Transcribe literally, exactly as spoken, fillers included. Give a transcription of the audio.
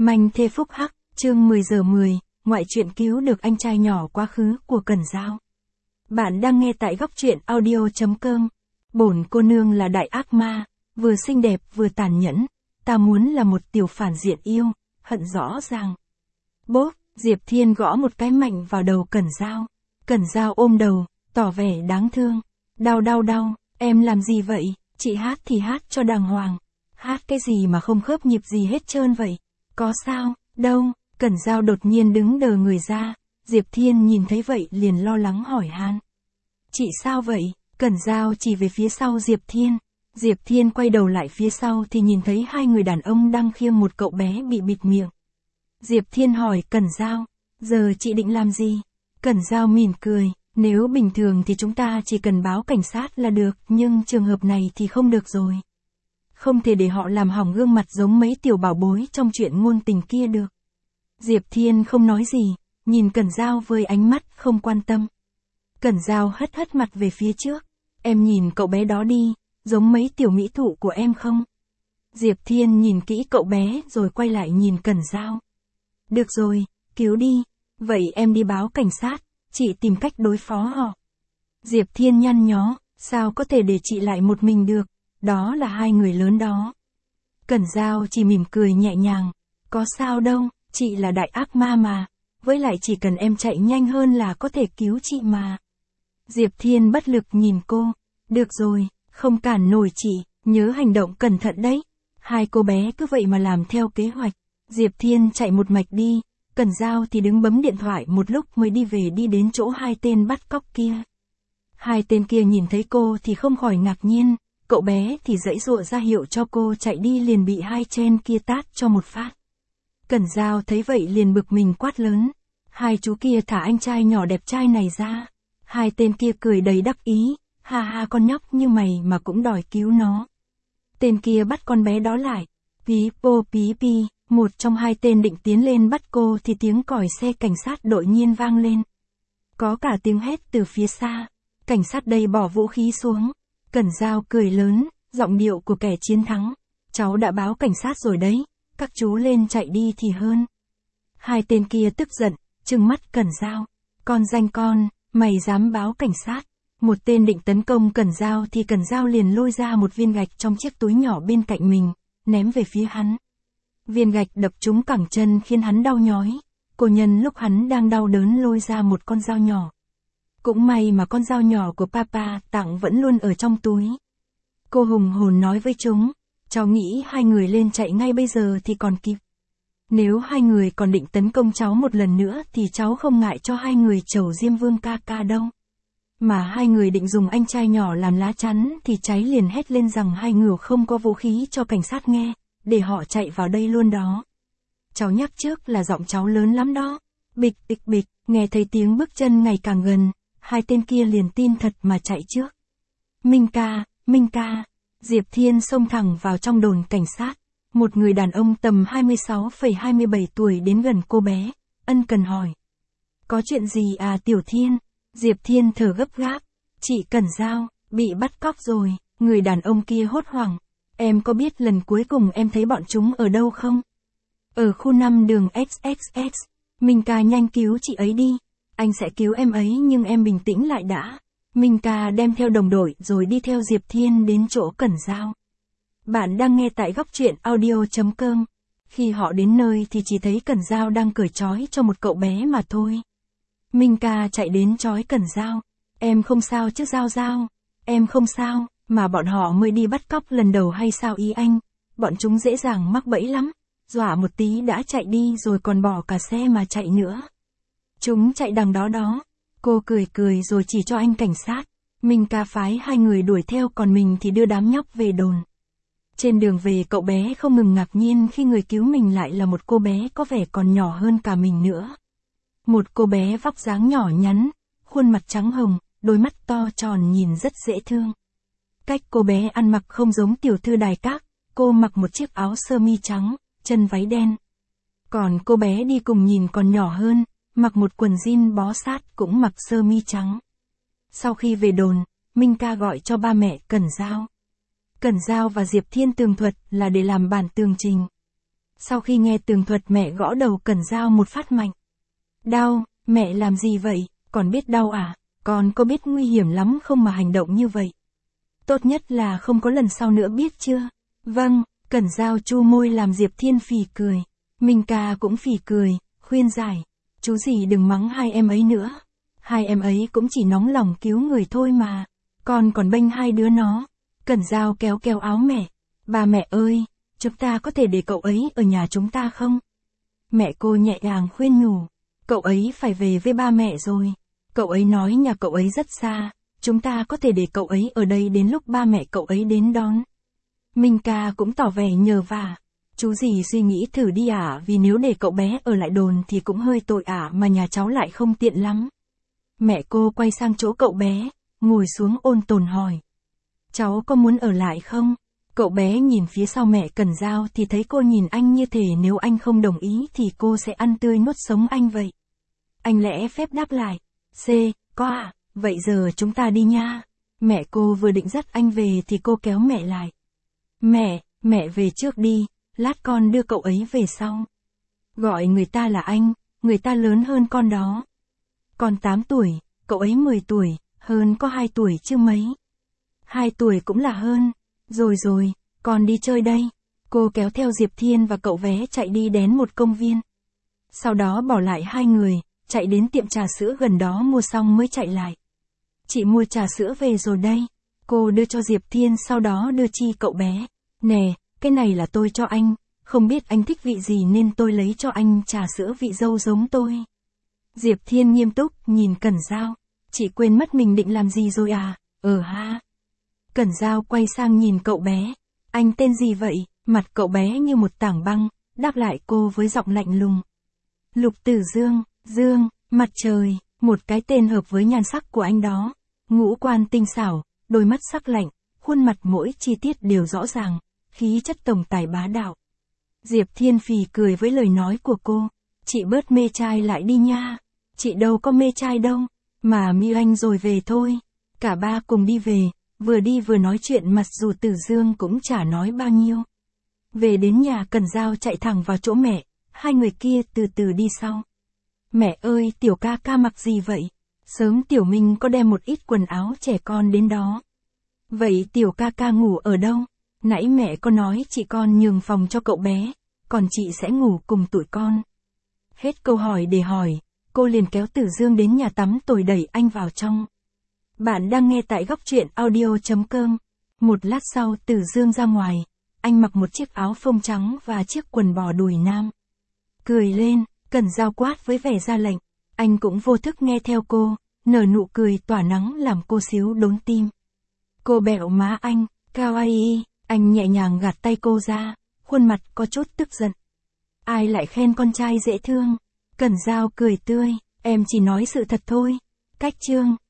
Manh thê phúc hắc, chương mười giờ mười, ngoại truyện cứu được anh trai nhỏ quá khứ của Cẩn Dao. Bạn đang nghe tại góc truyện audio chấm com. Bổn cô nương là đại ác ma, vừa xinh đẹp vừa tàn nhẫn, ta muốn là một tiểu phản diện yêu, hận rõ ràng. Bốp, Diệp Thiên gõ một cái mạnh vào đầu Cẩn Dao. Cẩn Dao ôm đầu, tỏ vẻ đáng thương. Đau đau đau, em làm gì vậy, chị hát thì hát cho đàng hoàng. Hát cái gì mà không khớp nhịp gì hết trơn vậy? Có sao, đâu, Cẩn Dao đột nhiên đứng đờ người ra, Diệp Thiên nhìn thấy vậy liền lo lắng hỏi han. Chị sao vậy? Cẩn Dao chỉ về phía sau Diệp Thiên. Diệp Thiên quay đầu lại phía sau thì nhìn thấy hai người đàn ông đang khiêng một cậu bé bị bịt miệng. Diệp Thiên hỏi Cẩn Dao, giờ chị định làm gì? Cẩn Dao mỉm cười, nếu bình thường thì chúng ta chỉ cần báo cảnh sát là được, nhưng trường hợp này thì không được rồi. Không thể để họ làm hỏng gương mặt giống mấy tiểu bảo bối trong chuyện ngôn tình kia được. Diệp Thiên không nói gì, nhìn Cẩn Dao với ánh mắt không quan tâm. Cẩn Dao hất hất mặt về phía trước, em nhìn cậu bé đó đi, giống mấy tiểu mỹ thụ của em không? Diệp Thiên nhìn kỹ cậu bé rồi quay lại nhìn Cẩn Dao. Được rồi, cứu đi, vậy em đi báo cảnh sát, chị tìm cách đối phó họ. Diệp Thiên nhăn nhó, sao có thể để chị lại một mình được, đó là hai người lớn đó. Cẩn Dao chỉ mỉm cười nhẹ nhàng, có sao đâu, chị là đại ác ma mà, với lại chỉ cần em chạy nhanh hơn là có thể cứu chị mà. Diệp Thiên bất lực nhìn cô, được rồi, không cản nổi chị, nhớ hành động cẩn thận đấy. Hai cô bé cứ vậy mà làm theo kế hoạch. Diệp Thiên chạy một mạch đi, Cẩn Dao thì đứng bấm điện thoại một lúc mới đi về đi đến chỗ hai tên bắt cóc kia. Hai tên kia nhìn thấy cô thì không khỏi ngạc nhiên, cậu bé thì giãy giụa ra hiệu cho cô chạy đi liền bị hai tên kia tát cho một phát. Cẩn Dao thấy vậy liền bực mình quát lớn, hai chú kia thả anh trai nhỏ đẹp trai này ra. Hai tên kia cười đầy đắc ý, ha ha con nhóc như mày mà cũng đòi cứu nó. Tên kia bắt con bé đó lại, pí pô pí pi, một trong hai tên định tiến lên bắt cô thì tiếng còi xe cảnh sát đột nhiên vang lên. Có cả tiếng hét từ phía xa, cảnh sát đây bỏ vũ khí xuống. Cẩn Dao cười lớn, giọng điệu của kẻ chiến thắng, cháu đã báo cảnh sát rồi đấy, các chú lên chạy đi thì hơn. Hai tên kia tức giận, trừng mắt Cẩn Dao, con danh con, mày dám báo cảnh sát. Một tên định tấn công Cẩn Dao thì Cẩn Dao liền lôi ra một viên gạch trong chiếc túi nhỏ bên cạnh mình, ném về phía hắn. Viên gạch đập trúng cẳng chân khiến hắn đau nhói, cô nhân lúc hắn đang đau đớn lôi ra một con dao nhỏ. Cũng may mà con dao nhỏ của papa tặng vẫn luôn ở trong túi. Cô hùng hồn nói với chúng, cháu nghĩ hai người lên chạy ngay bây giờ thì còn kịp. Nếu hai người còn định tấn công cháu một lần nữa thì cháu không ngại cho hai người chầu Diêm Vương ca ca đâu. Mà hai người định dùng anh trai nhỏ làm lá chắn thì cháy liền hét lên rằng hai người không có vũ khí cho cảnh sát nghe, để họ chạy vào đây luôn đó. Cháu nhắc trước là giọng cháu lớn lắm đó. Bịch bịch bịch, nghe thấy tiếng bước chân ngày càng gần, hai tên kia liền tin thật mà chạy trước. Minh ca, Minh ca, Diệp Thiên xông thẳng vào trong đồn cảnh sát. Một người đàn ông tầm hai mươi sáu phẩy hai mươi bảy tuổi đến gần cô bé, ân cần hỏi. Có chuyện gì à Tiểu Thiên? Diệp Thiên thở gấp gáp. Chị Cẩn Dao, bị bắt cóc rồi. Người đàn ông kia hốt hoảng. Em có biết lần cuối cùng em thấy bọn chúng ở đâu không? Ở khu năm đường ích ích ích. Minh ca nhanh cứu chị ấy đi. Anh sẽ cứu em ấy nhưng em bình tĩnh lại đã. Minh ca đem theo đồng đội rồi đi theo Diệp Thiên đến chỗ Cẩn Dao. Bạn đang nghe tại góc truyện audio chấm com. Khi họ đến nơi thì chỉ thấy Cẩn Dao đang cởi trói cho một cậu bé mà thôi. Minh ca chạy đến trói Cẩn Dao. Em không sao chứ Dao Dao? Em không sao, mà bọn họ mới đi bắt cóc lần đầu hay sao ý anh? Bọn chúng dễ dàng mắc bẫy lắm. Dọa một tí đã chạy đi rồi còn bỏ cả xe mà chạy nữa. Chúng chạy đằng đó đó. Cô cười cười rồi chỉ cho anh cảnh sát. Minh ca phái hai người đuổi theo còn mình thì đưa đám nhóc về đồn. Trên đường về cậu bé không ngừng ngạc nhiên khi người cứu mình lại là một cô bé có vẻ còn nhỏ hơn cả mình nữa. Một cô bé vóc dáng nhỏ nhắn, khuôn mặt trắng hồng, đôi mắt to tròn nhìn rất dễ thương. Cách cô bé ăn mặc không giống tiểu thư đài các, cô mặc một chiếc áo sơ mi trắng, chân váy đen. Còn cô bé đi cùng nhìn còn nhỏ hơn, mặc một quần jean bó sát cũng mặc sơ mi trắng. Sau khi về đồn, Minh ca gọi cho ba mẹ Cẩn Dao. Cẩn Dao và Diệp Thiên tường thuật là để làm bản tường trình. Sau khi nghe tường thuật mẹ gõ đầu Cẩn Dao một phát mạnh. Đau, mẹ làm gì vậy, con biết đau à, con có biết nguy hiểm lắm không mà hành động như vậy. Tốt nhất là không có lần sau nữa biết chưa? Vâng, Cẩn Dao chu môi làm Diệp Thiên phì cười. Minh Ca cũng phì cười, khuyên giải. Chú gì đừng mắng hai em ấy nữa. Hai em ấy cũng chỉ nóng lòng cứu người thôi mà. Con còn bênh hai đứa nó. Cẩn Dao kéo kéo áo mẹ. Ba mẹ ơi, chúng ta có thể để cậu ấy ở nhà chúng ta không? Mẹ cô nhẹ nhàng khuyên nhủ. Cậu ấy phải về với ba mẹ rồi. Cậu ấy nói nhà cậu ấy rất xa. Chúng ta có thể để cậu ấy ở đây đến lúc ba mẹ cậu ấy đến đón. Minh Ca cũng tỏ vẻ nhờ vả. Chú gì suy nghĩ thử đi ạ, vì nếu để cậu bé ở lại đồn thì cũng hơi tội ả, mà nhà cháu lại không tiện lắm. Mẹ cô quay sang chỗ cậu bé, ngồi xuống ôn tồn hỏi. Cháu có muốn ở lại không? Cậu bé nhìn phía sau mẹ Cẩn Dao thì thấy cô nhìn anh như thể nếu anh không đồng ý thì cô sẽ ăn tươi nuốt sống anh vậy. Anh lẽ phép đáp lại. C, có ạ, vậy giờ chúng ta đi nha. Mẹ cô vừa định dắt anh về thì cô kéo mẹ lại. Mẹ, mẹ về trước đi, lát con đưa cậu ấy về sau. Gọi người ta là anh, người ta lớn hơn con đó. Con tám tuổi, cậu ấy mười tuổi, hơn có hai tuổi chứ mấy. hai tuổi cũng là hơn. Rồi rồi, con đi chơi đây. Cô kéo theo Diệp Thiên và cậu bé chạy đi đến một công viên. Sau đó bỏ lại hai người, chạy đến tiệm trà sữa gần đó mua xong mới chạy lại. Chị mua trà sữa về rồi đây. Cô đưa cho Diệp Thiên sau đó đưa chi cậu bé. Nè, cái này là tôi cho anh, không biết anh thích vị gì nên tôi lấy cho anh trà sữa vị dâu giống tôi. Diệp Thiên nghiêm túc nhìn Cẩn Dao. Chị quên mất mình định làm gì rồi à? Ờ ha. Cẩn Dao quay sang nhìn cậu bé. Anh tên gì vậy? Mặt cậu bé như một tảng băng, đáp lại cô với giọng lạnh lùng. Lục Tử Dương, Dương, mặt trời, một cái tên hợp với nhan sắc của anh đó. Ngũ quan tinh xảo, đôi mắt sắc lạnh, khuôn mặt mỗi chi tiết đều rõ ràng, khí chất tổng tài bá đạo. Diệp Thiên phì cười với lời nói của cô. Chị bớt mê trai lại đi nha. Chị đâu có mê trai đâu, mà Mi Anh rồi về thôi. Cả ba cùng đi về, vừa đi vừa nói chuyện mặc dù Tử Dương cũng chả nói bao nhiêu. Về đến nhà Cẩn Dao chạy thẳng vào chỗ mẹ, hai người kia từ từ đi sau. Mẹ ơi, tiểu ca ca mặc gì vậy? Sớm Tiểu Minh có đem một ít quần áo trẻ con đến đó. Vậy tiểu ca ca ngủ ở đâu? Nãy mẹ có nói chị con nhường phòng cho cậu bé, còn chị sẽ ngủ cùng tụi con. Hết câu hỏi để hỏi, cô liền kéo Tử Dương đến nhà tắm rồi đẩy anh vào trong. Bạn đang nghe tại góc truyện audio chấm com. Một lát sau Tử Dương ra ngoài, anh mặc một chiếc áo phông trắng và chiếc quần bò đùi nam. Cười lên, Cẩn Dao quát với vẻ ra lệnh, anh cũng vô thức nghe theo cô, nở nụ cười tỏa nắng làm cô xíu đốn tim. Cô bẹo má anh, kawaii, anh nhẹ nhàng gạt tay cô ra, khuôn mặt có chút tức giận. Ai lại khen con trai dễ thương? Cẩn Dao cười tươi, em chỉ nói sự thật thôi. Cách chương